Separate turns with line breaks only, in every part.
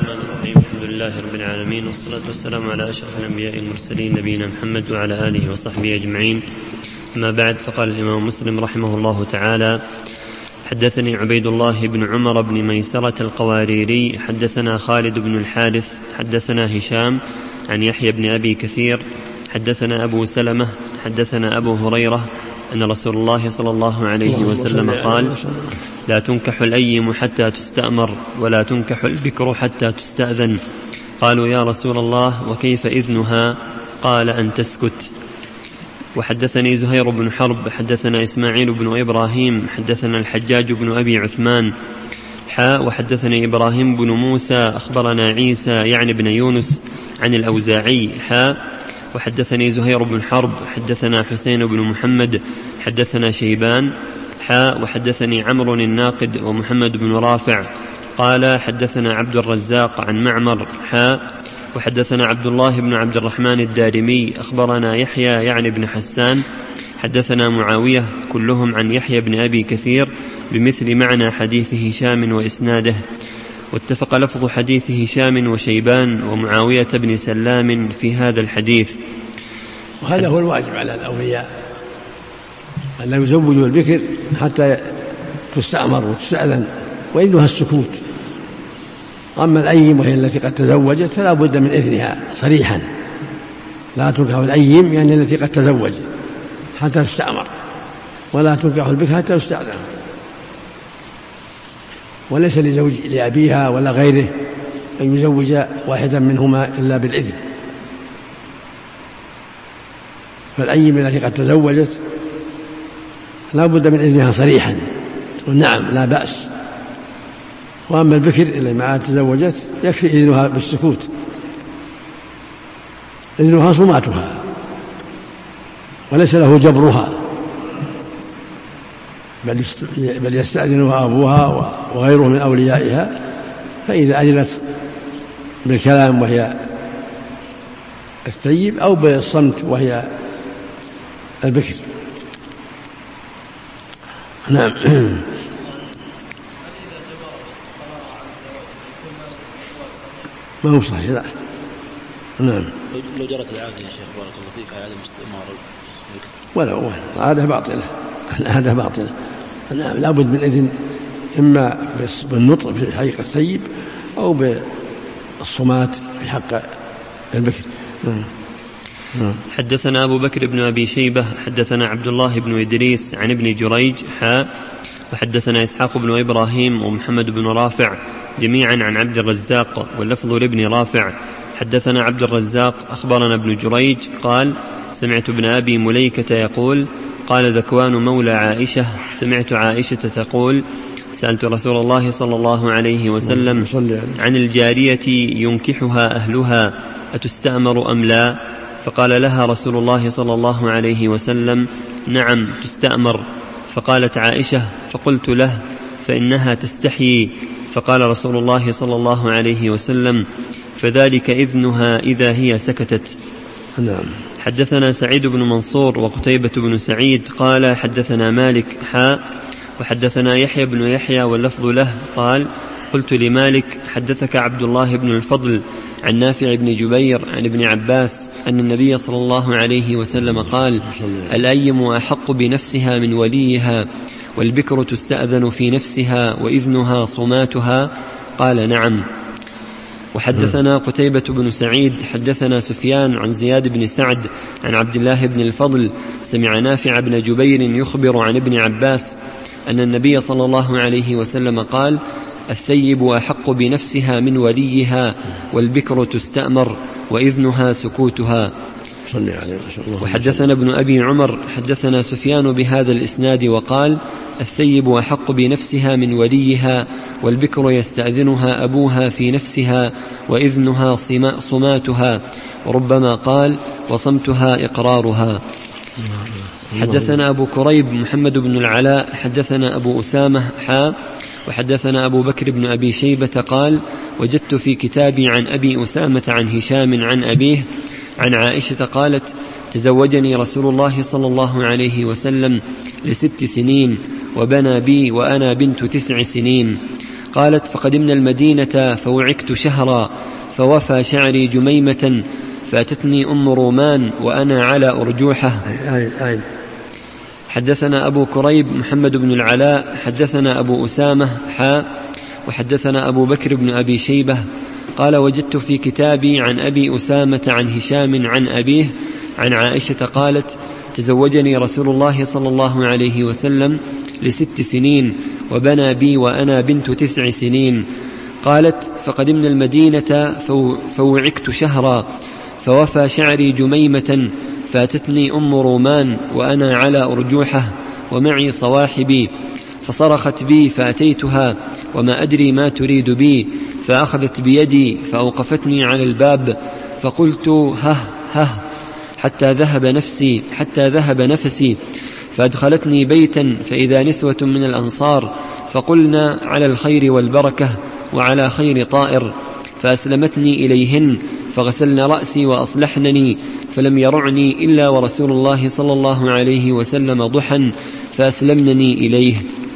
الرحمن الرحيم. الحمد لله رب العالمين، والصلاة والسلام على أشرف الأنبياء المرسلين نبينا محمد وعلى آله وصحبه أجمعين. أما بعد، فقال الإمام مسلم رحمه الله تعالى: حدثني عبيد الله بن عمر بن ميسرة القواريري حدثنا خالد بن الحارث حدثنا هشام عن يحيى بن أبي كثير حدثنا أبو سلمة حدثنا أبو هريرة أن رسول الله صلى الله عليه وسلم قال: لا تنكح الأيم حتى تستأمر، ولا تنكح البكر حتى تستأذن. قالوا: يا رسول الله، وكيف إذنها؟ قال: أن تسكت. وحدثني زهير بن حرب حدثنا إسماعيل بن إبراهيم حدثنا الحجاج بن أبي عثمان وحدثني إبراهيم بن موسى أخبرنا عيسى يعني بن يونس عن الأوزاعي وحدثني زهير بن حرب حدثنا حسين بن محمد حدثنا شيبان وحدثني عمرو الناقد ومحمد بن رافع قال: حدثنا عبد الرزاق عن معمر وحدثنا عبد الله بن عبد الرحمن الدارمي أخبرنا يحيى يعني بن حسان حدثنا معاوية كلهم عن يحيى بن أبي كثير بمثل معنى حديث هشام وإسناده، واتفق لفظ حديث هشام وشيبان ومعاوية بن سلام في هذا الحديث.
وهذا هو الواجب على الأولياء، أن لا يزوجوا البكر حتى تستأمر وتستأذن، وإذنها السكوت. أما الأيم وهي التي قد تزوجت فلا بد من إذنها صريحا. لا تنكح الأيم يعني التي قد تزوجت حتى تستأمر، ولا تنكح البكر حتى تستأذن. وليس لزوج لأبيها ولا غيره أن يزوج واحدا منهما إلا بالإذن. فالأيم التي قد تزوجت لا بد من إذنها صريحا، ونعم لا بأس. وأما البكر اللي معها تزوجت يكفي إذنها بالسكوت، إذنها صماتها وليس له جبرها، بل يستأذنها أبوها وغيره من أوليائها. فإذا أذنت بالكلام وهي الثيب أو بالصمت وهي البكر. نعم. ما هو صحيح، لا. نعم.
لو جرت العادة يا شيخ بارك الله فيك على عدم استئمار
ولو العادة باطلة، العادة باطلة. نعم، لا بد من إذن، إما بالنطق في حقيقة الثيب أو بالصمات في حق البكر.
حدثنا أبو بكر بن أبي شيبة حدثنا عبد الله بن إدريس عن ابن جريج وحدثنا إسحاق بن إبراهيم ومحمد بن رافع جميعا عن عبد الرزاق، واللفظ لابن رافع. حدثنا عبد الرزاق أخبرنا ابن جريج قال: سمعت ابن أبي مليكة يقول: قال ذكوان مولى عائشة: سمعت عائشة تقول: سألت رسول الله صلى الله عليه وسلم عن الجارية ينكحها أهلها أتستأمر أم لا؟ فقال لها رسول الله صلى الله عليه وسلم: نعم تستأمر. فقالت عائشة: فقلت له: فإنها تستحيي. فقال رسول الله صلى الله عليه وسلم: فذلك إذنها إذا هي سكتت.
نعم.
حدثنا سعيد بن منصور وقتيبة بن سعيد قال: حدثنا مالك وحدثنا يحيى بن يحيى واللفظ له قال: قلت لمالك: حدثك عبد الله بن الفضل عن نافع بن جبير عن ابن عباس أن النبي صلى الله عليه وسلم قال: الأيم أحق بنفسها من وليها، والبكر تستأذن في نفسها وإذنها صماتها؟ قال: نعم. وحدثنا قتيبة بن سعيد حدثنا سفيان عن زياد بن سعد عن عبد الله بن الفضل سمع نافع بن جبير يخبر عن ابن عباس أن النبي صلى الله عليه وسلم قال: الثيب أحق بنفسها من وليها، والبكر تستأمر وإذنها سكوتها. وحدثنا ابن أبي عمر حدثنا سفيان بهذا الإسناد وقال: الثيب أحق بنفسها من وليها، والبكر يستأذنها أبوها في نفسها وإذنها صماتها، وربما قال: وصمتها إقرارها. حدثنا أبو كريب محمد بن العلاء حدثنا أبو أسامة وحدثنا أبو بكر بن أبي شيبة قال: وجدت في كتابي عن أبي أسامة عن هشام عن أبيه عن عائشة قالت: تزوجني رسول الله صلى الله عليه وسلم ل6 سنين، وبنى بي وأنا بنت 9 سنين. قالت: فقدمنا المدينة فوعكت شهرا فوفى شعري جميمة فأتتني أم رومان وأنا على أرجوحة. حدثنا أبو كريب محمد بن العلاء حدثنا أبو أسامة وحدثنا أبو بكر بن أبي شيبة قال: وجدت في كتابي عن أبي أسامة عن هشام عن أبيه عن عائشة قالت: تزوجني رسول الله صلى الله عليه وسلم ل6 سنين وبنى بي وأنا بنت 9 سنين. قالت: فقدمنا المدينة فوعكت شهرا فوفى شعري جميمة فاتتني أم رومان وأنا على أرجوحة ومعي صواحبي فصرخت بي فأتيتها وما أدري ما تريد بي فأخذت بيدي فأوقفتني على الباب فقلت: هه حتى ذهب نفسي فأدخلتني بيتا فإذا نسوة من الأنصار فقلنا: على الخير والبركة وعلى خير طائر، فأسلمتني إليهن فغسلن رأسي وأصلحنني فلم يرعني إلا ورسول الله صلى الله عليه وسلم ضحى فأسلمنني إليه.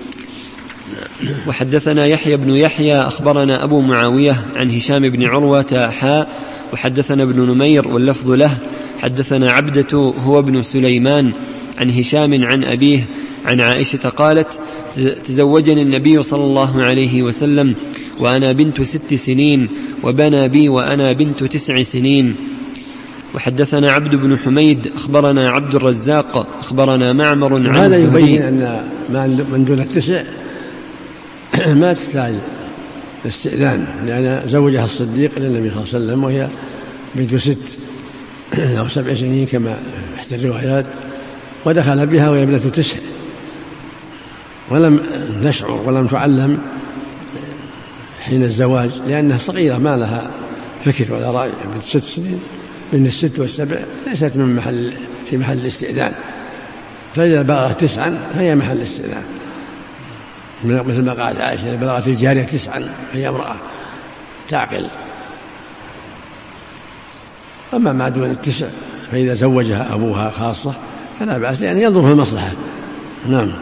وحدثنا يحيى بن يحيى أخبرنا أبو معاوية عن هشام بن عروة وحدثنا ابن نمير واللفظ له حدثنا عبدة هو ابن سليمان عن هشام عن أبيه عن عائشة قالت: تزوجني النبي صلى الله عليه وسلم وأنا بنت 6 سنين وبنى بي وأنا بنت 9 سنين. وحدثنا عبد بن حميد أخبرنا عبد الرزاق أخبرنا معمر عن
هذا يبين أن من دون 9 ما تحتاج الاستئذان، لأن زوجها الصديق للنبي صلى الله عليه وسلم وهي بنت 6 أو 7 سنين كما في الروايات، ودخل بها وهي ابنة 9 ولم نشعر ولم تعلم حين الزواج لأنها صغيرة ما لها فكر ولا رأي. بنت 6 سنين بين 6 و7 ليست في محل الاستئذان، فإذا بلغت 9 فهي محل الاستئذان، مثل ما قالت عائشة: إذا بلغت الجارية 9 فهي امرأة تعقل. أما ما دون 9 فإذا زوجها أبوها خاصة فلا بأس، لأن ينظر في المصلحة. نعم.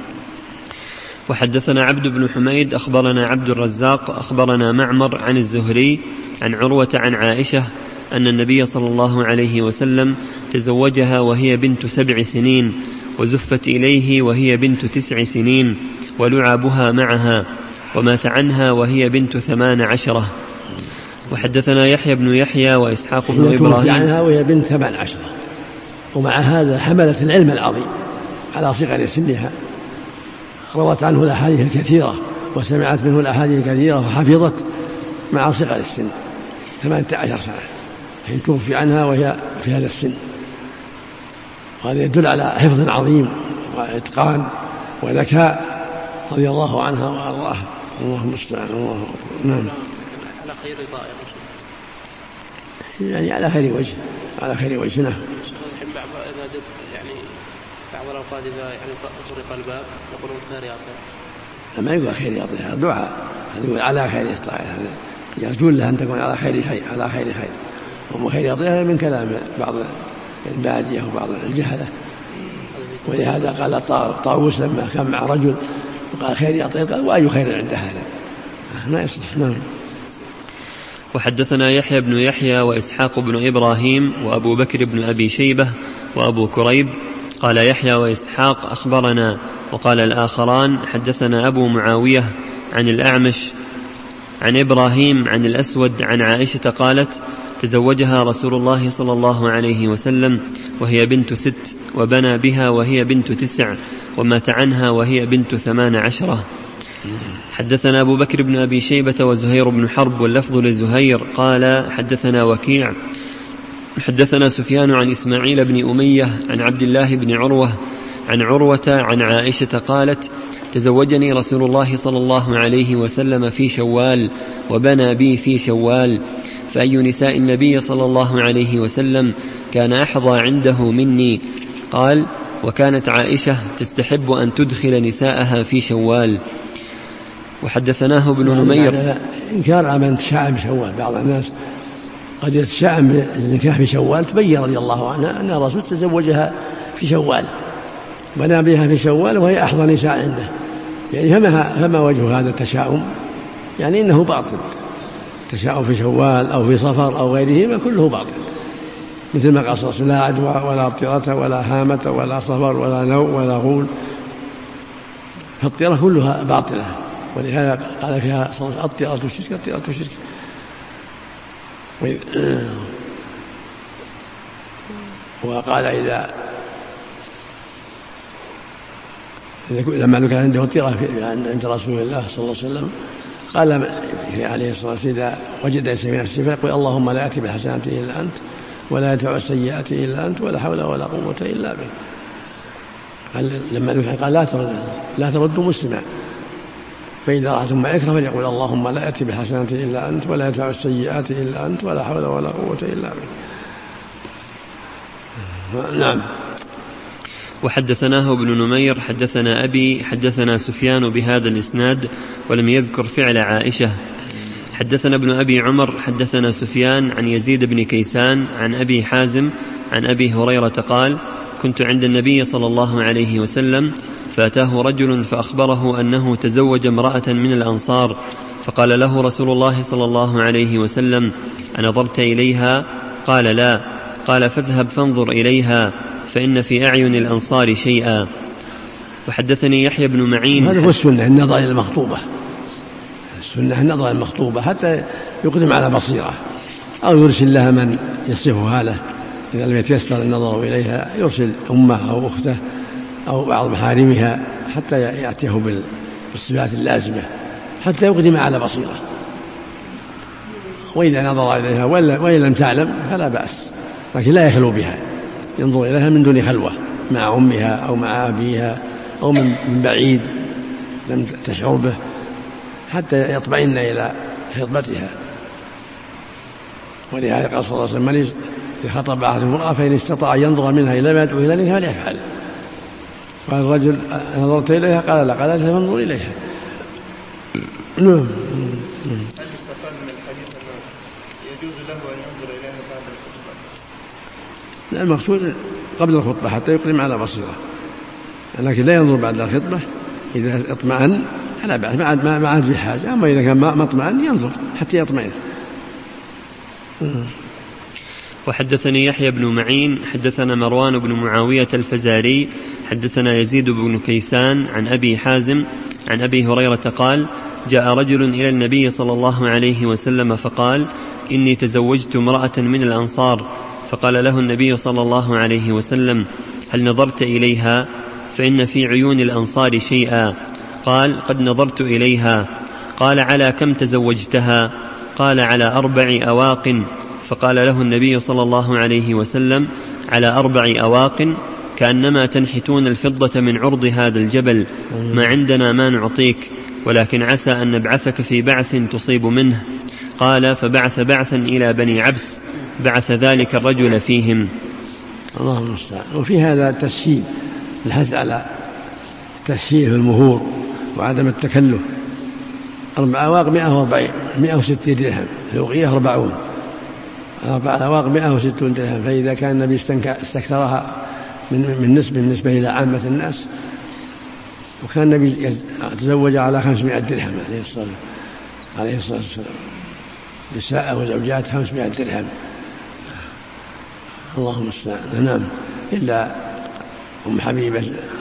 وحدثنا عبد بن حميد أخبرنا عبد الرزاق أخبرنا معمر عن الزهري عن عروة عن عائشة أن النبي صلى الله عليه وسلم تزوجها وهي بنت 7 سنين وزفت إليه وهي بنت 9 سنين ولعبها معها ومات عنها وهي بنت 18. وحدثنا يحيى بن يحيى وإسحاق بن إبراهيم
عنها وهي بنت 18، ومع هذا حملت العلم العظيم على صغر سنها، روت عنه الأحاديث الكثيرة وسمعت منه الأحاديث الكثيرة وحفظت مع صغر السن 18 سنة حين توفي عنها وهي في هذا السن. وهذا يدل على حفظ عظيم وإتقان وذكاء رضي الله عنها وأرضاها. اللهم المستعان. الله أكبر. نعم.
على خير طائر
يعني على خير وجه، على خير وجه. نعم.
يعني بعض الأوقات إذا يعني طرق الباب يقولون خير يا طير.
لما يقول خير يا طير الدعاء، هذا يقول على خير طائر، يرجون لها أن تكون على خير خير، على خير خير. وخير يا طير من كلام بعض البادية وبعض الجهلة، ولهذا قال طاووس لما كان مع رجل وقال خير يا طير قال: وأي خير عند هذا؟ ما يصلح. نعم.
وحدثنا يحيى بن يحيى وإسحاق بن إبراهيم وأبو بكر بن أبي شيبة وأبو كريب. قال يحيى وإسحاق أخبرنا، وقال الآخران حدثنا أبو معاوية عن الأعمش عن إبراهيم عن الأسود عن عائشة قالت: تزوجها رسول الله صلى الله عليه وسلم وهي بنت 6 وبنى بها وهي بنت 9 ومات عنها وهي بنت 18. حدثنا أبو بكر بن أبي شيبة وزهير بن حرب واللفظ لزهير قال: حدثنا وكيع حدثنا سفيان عن إسماعيل بن أمية عن عبد الله بن عروة عن عروة عن عائشة قالت: تزوجني رسول الله صلى الله عليه وسلم في شوال وبنى بي في شوال، فأي نساء النبي صلى الله عليه وسلم كان أحظى عنده مني؟ قال: وكانت عائشة تستحب أن تدخل نساءها في شوال. وحدثناه ابن نمير.
إنكار على من تشاءم بشوال، بعض الناس قد يتشاءم بالنكاح في شوال. تبين رضي الله عنها أن الرسول تزوجها في شوال بنى بها في شوال وهي أحظى نساء عنده، يعني فما وجه هذا التشاؤم؟ يعني إنه باطل. التشاؤم في شوال أو في صفر أو غيرهما كله باطل، مثل ما قال صلى الله عليه وسلم: لا عدوى ولا طيرة ولا هامة ولا صفر ولا نوء ولا غول. فالطيرة كلها باطلة، ولهذا قال فيها صلى الله عليه وسلم: الطيرة شرك، الطيرة شرك. وقال لما كان عنده طيرة عند رسول الله صلى الله عليه وسلم قال عليه الصلاة والسلام: إذا وجد إنسان من الشفاء يقول: اللهم لا يأتي بالحسنات إلا أنت ولا يدفع السيئات إلا أنت ولا حول ولا قوة إلا بك. لما قال: لا تردوا مسلما، فإذا رأتم ما يكره فليقول: اللهم لا يأتي بالحسنات إلا أنت ولا يدفع السيئات إلا أنت ولا حول ولا قوة إلا بك. نعم.
وحدثناه ابن نمير حدثنا أبي حدثنا سفيان بهذا الإسناد ولم يذكر فعل عائشة. حدثنا ابن أبي عمر حدثنا سفيان عن يزيد بن كيسان عن أبي حازم عن أبي هريرة قال: كنت عند النبي صلى الله عليه وسلم فأتاه رجل فأخبره أنه تزوج امرأة من الأنصار، فقال له رسول الله صلى الله عليه وسلم: أنظرت إليها؟ قال: لا. قال: فاذهب فانظر إليها فإن في أعين الأنصار شيئا. وحدثني يحيى بن معين.
هذا هو السنة، النظر إلى المخطوبة. السنة النظر إلى المخطوبة حتى يقدم على بصيرة، أو يرسل لها من يصفها له إذا لم يتيسر النظر إليها، يرسل أمه أو أخته أو بعض محارمها حتى يأتيه بالصفات اللازمة حتى يقدم على بصيرة. وإذا نظر إليها وإن لم تعلم فلا بأس، لكن لا يخلو بها، ينظر إليها من دون خلوة مع أمها أو مع أبيها أو من بعيد لم تشعر به حتى يطمئن إلى خطبتها. ولهذا قال صلى الله عليه وسلم: من خطب أحد امرأة فإن استطاع ينظر منها إلى ما يدعو إليه فليفعل. قال الرجل: نظرت إليها؟ قال: لا. قال: فانظر إليها.
هل يستفاد من الحديث أنه يجوز له أن ينظر إليها بعد الخطبة؟
لا، المقصود قبل الخطبة حتى يقدم على بصيرة، لكن لا ينظر بعد الخطبة. إذا اطمأن فلا بأس، ما عاد في حاجة. أما إذا كان ما اطمأن ينظر حتى يطمئن.
وحدثني يحيى بن معين حدثنا مروان بن معاوية الفزاري حدثنا يزيد بن كيسان عن أبي حازم عن أبي هريرة قال: جاء رجل إلى النبي صلى الله عليه وسلم فقال: إني تزوجت امرأة من الأنصار. فقال له النبي صلى الله عليه وسلم: هل نظرت إليها؟ فإن في عيون الأنصار شيئا. قال: قد نظرت إليها. قال: على كم تزوجتها؟ قال: على 4 أواق. فقال له النبي صلى الله عليه وسلم: على 4 أواق كأنما تنحتون الفضة من عرض هذا الجبل، ما عندنا ما نعطيك، ولكن عسى أن نبعثك في بعث تصيب منه. قال: فبعث بعثا إلى بني عبس، بعث ذلك الرجل فيهم.
الله المستعان. وفي هذا تسهيل، الحث على التسهيل في المهور وعدم التكلف. 4 أواق 160 درهم، في الوقية 40. 4 أواق 160 درهم، فإذا كان النبي استكثرها من نسبة إلى عامة الناس، وكان النبي تزوج على 500 درهم عليه الصلاة والسلام، نساء وزوجات 500 درهم. اللهم استعان. نعم. إلا أم حبيبة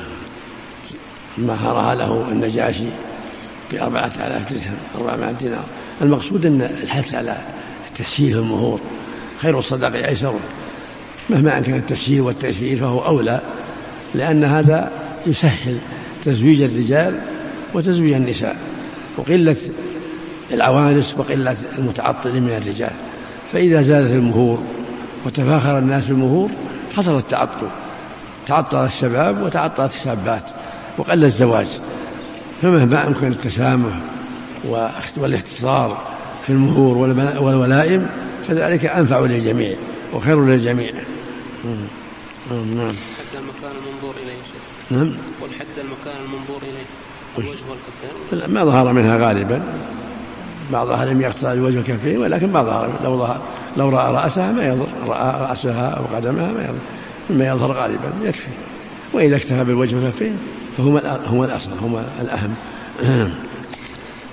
مهرها له النجاشي ب4000 درهم، 400 دينار. المقصود أن الحث على التسهيل المهور، خير الصدقة أيسر. مهما كان التسهيل والتيسير فهو أولى، لأن هذا يسهل تزويج الرجال وتزويج النساء، وقلة العوانس وقلة المتعطل من الرجال. فإذا زادت المهور وتفاخر الناس بالمهور حصل التعطل، تعطل الشباب وتعطلت الشابات وقل الزواج. فمهما أمكن التسامح والاختصار في المهور والولائم فذلك أنفع للجميع وخير للجميع.
نعم. حد المكان المنظور إليه شيء.
نعم.
والحد المكان المنظور إليه الوجه والكفين.
ما ظهر منها غالبا، بعضها لم يقطع الوجه والكفين، ولكن ما ظهر. لو رأى رأسها ما يضر، رأى رأسها أو قدمها ما يضر، مما يظهر غالبا يكفي. وإذا اكتفى بالوجه والكفين فهما الأصل، هما الأهم.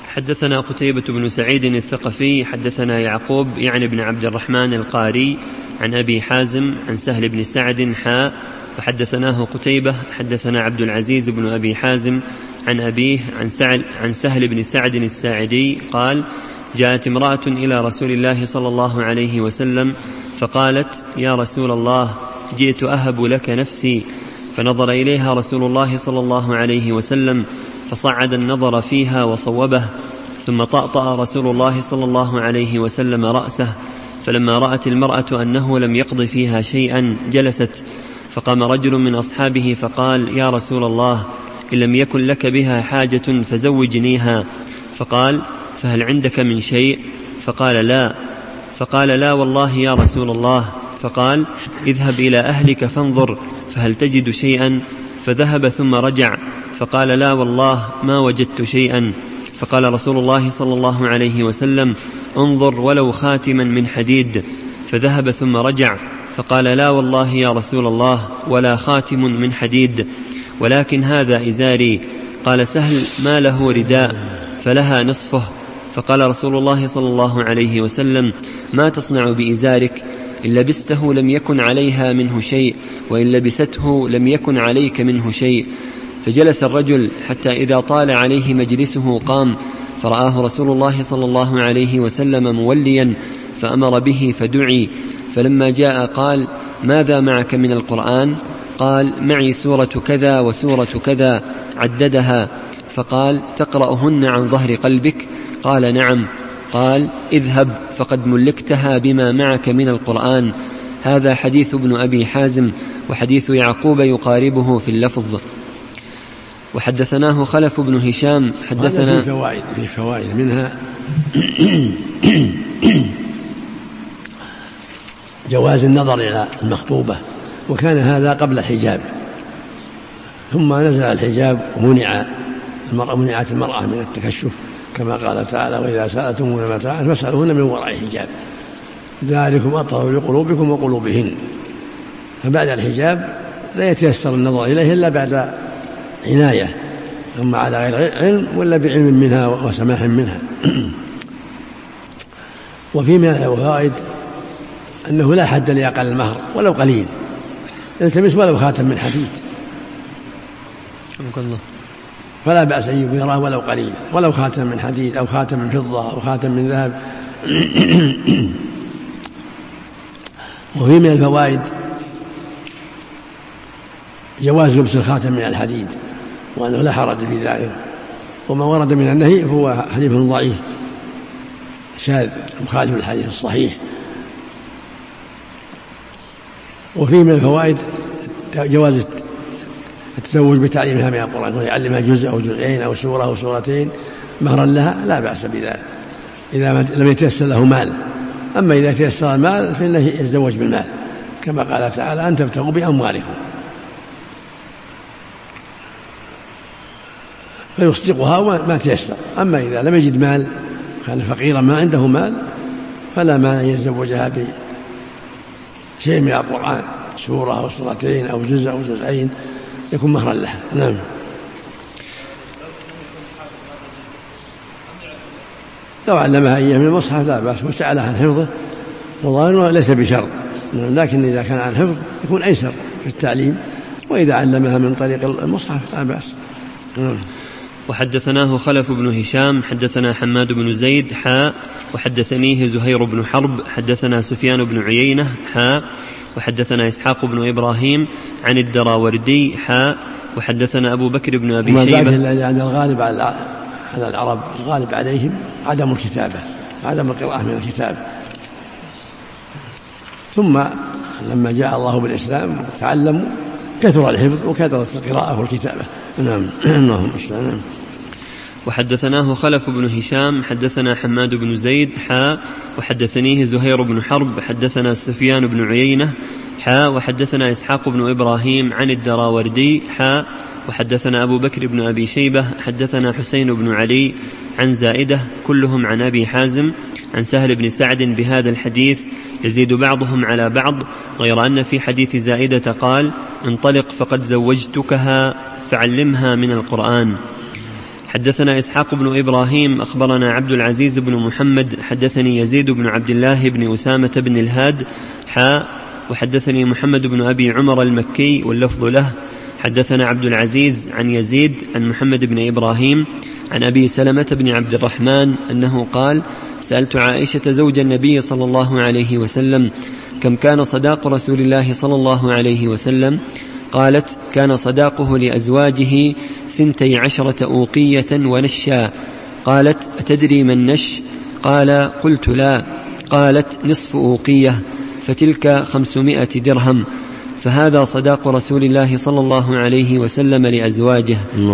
حدثنا قتيبة بن سعيد الثقفي حدثنا يعقوب يعني بن عبد الرحمن القاري عن أبي حازم عن سهل بن سعد وحدثناه قتيبة حدثنا عبد العزيز بن أبي حازم عن أبيه عن سهل بن سعد الساعدي قال: جاءت امرأة إلى رسول الله صلى الله عليه وسلم فقالت: يا رسول الله، جئت أهب لك نفسي. فنظر إليها رسول الله صلى الله عليه وسلم فصعد النظر فيها وصوبه، ثم طأطأ رسول الله صلى الله عليه وسلم رأسه، فلما رأت المرأة أنه لم يقض فيها شيئا جلست، فقام رجل من أصحابه فقال: يا رسول الله، إن لم يكن لك بها حاجة فزوجنيها. فقال: فهل عندك من شيء؟ فقال: لا. فقال: لا والله يا رسول الله. فقال: اذهب إلى أهلك فانظر فهل تجد شيئا؟ فذهب ثم رجع فقال: لا والله ما وجدت شيئا. فقال رسول الله صلى الله عليه وسلم: انظر ولو خاتما من حديد. فذهب ثم رجع فقال: لا والله يا رسول الله ولا خاتم من حديد، ولكن هذا إزاري. قال سهل: ما له رداء؟ فلها نصفه. فقال رسول الله صلى الله عليه وسلم: ما تصنع بإزارك؟ إن لبسته لم يكن عليها منه شيء، وإن لبسته لم يكن عليك منه شيء. فجلس الرجل حتى إذا طال عليه مجلسه قام، فرآه رسول الله صلى الله عليه وسلم موليا فأمر به فدعي. فلما جاء قال: ماذا معك من القرآن؟ قال: معي سورة كذا وسورة كذا، عددها. فقال: تقرأهن عن ظهر قلبك؟ قال: نعم. قال: اذهب فقد ملكتها بما معك من القرآن. هذا حديث ابن أبي حازم، وحديث يعقوب يقاربه في اللفظ. وحدثناه خلف بن هشام حدثنا
في فوائد منها جواز النظر إلى المخطوبة، وكان هذا قبل الحجاب، ثم نزل الحجاب ومنعت المرأة من التكشف، كما قال تعالى: وإذا سألتموهن متاعا فاسألوهن من وراء حجاب، ذلكم أطهر لقلوبكم وقلوبهن. فبعد الحجاب لا يتيسر النظر إليه إلا بعد عناية، أما على غير علم ولا بعلم منها وسماح منها. وفي من الفوائد أنه لا حد لأقل المهر ولو قليل، التمس ولو خاتم من حديد، فلا بأس أن يبيره ولو قليل، ولو خاتم من حديد أو خاتم من فضة أو خاتم من ذهب. وفي من الفوائد جواز لبس الخاتم من الحديد، وأنه لا حرج في ذلك، وما ورد من النهي هو حديث ضعيف شاذ مخالف الحديث الصحيح. وفي من الفوائد جواز التزوج بتعليمها من القرآن، ويعلمها جزء أو جزئين أو سورة أو سورتين مهرا لها، لا بأس بذلك إذا لم يتيسر له مال. أما إذا تيسر المال فإنه يتزوج بالمال، كما قال تعالى: أن تبتغوا بأموالكم، فيصدقها وما تيسر. أما إذا لم يجد مال، كان فقيرا ما عنده مال، فلا ما يتزوجها بشيء من القرآن، سورة أو سورتين أو جزء أو جزئين، يكون مهرا لها. نعم. لو علمها إياه من المصحف لا بأس، وسألها عن حفظه، وظاهره ليس بشرط، لكن إذا كان عن حفظ يكون أيسر في التعليم، وإذا علمها من طريق المصحف لا بأس.
وحدثناه خلف بن هشام حدثنا حماد بن زيد وحدثنيه زهير بن حرب حدثنا سفيان بن عيينة وحدثنا إسحاق بن إبراهيم عن الدراوردي وحدثنا أبو بكر بن أبي شيبة.
يعني الغالب على العرب، الغالب عليهم عدم الكتابة، عدم القراءة من الكتاب، ثم لما جاء الله بالإسلام تعلموا، كثر الحفظ وكثرت القراءة والكتابة. نعم. اللهم استعان.
وحدثناه خلف بن هشام حدثنا حماد بن زيد وحدثنيه زهير بن حرب حدثنا سفيان بن عيينة وحدثنا إسحاق بن إبراهيم عن الدراوردي وحدثنا أبو بكر بن أبي شيبة حدثنا حسين بن علي عن زائدة كلهم عن أبي حازم عن سهل بن سعد بهذا الحديث، يزيد بعضهم على بعض، غير أن في حديث زائدة قال: انطلق فقد زوجتكها فعلمها من القرآن. حدثنا إسحاق بن إبراهيم أخبرنا عبد العزيز بن محمد حدثني يزيد بن عبد الله بن أسامة بن الهاد وحدثني محمد بن أبي عمر المكي واللفظ له. حدثنا عبد العزيز عن يزيد عن محمد بن إبراهيم عن أبي سلمة بن عبد الرحمن أنه قال: سألت عائشة زوج النبي صلى الله عليه وسلم: كم كان صداق رسول الله صلى الله عليه وسلم؟ قالت: كان صداقه لأزواجه 12 أوقية ونشا. قالت: أتدري ما النش؟ قال: قلت لا. قالت: نصف أوقية، فتلك 500 درهم، فهذا صداق رسول الله صلى الله عليه وسلم لأزواجه.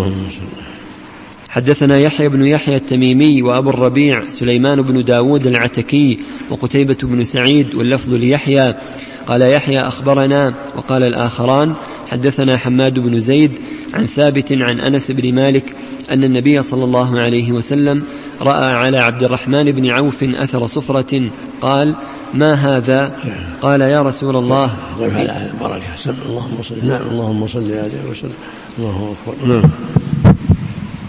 حدثنا يحيى بن يحيى التميمي وأبو الربيع سليمان بن داود العتكي وقتيبة بن سعيد واللفظ ليحيى. قال يحيى: أخبرنا. وقال الآخران: حدثنا حماد بن زيد عن ثابت عن أنس بن مالك أن النبي صلى الله عليه وسلم رأى على عبد الرحمن بن عوف أثر صفرة. قال: ما هذا؟ قال: يا رسول الله.
اللهم صل عليه وسلم. الله أكبر.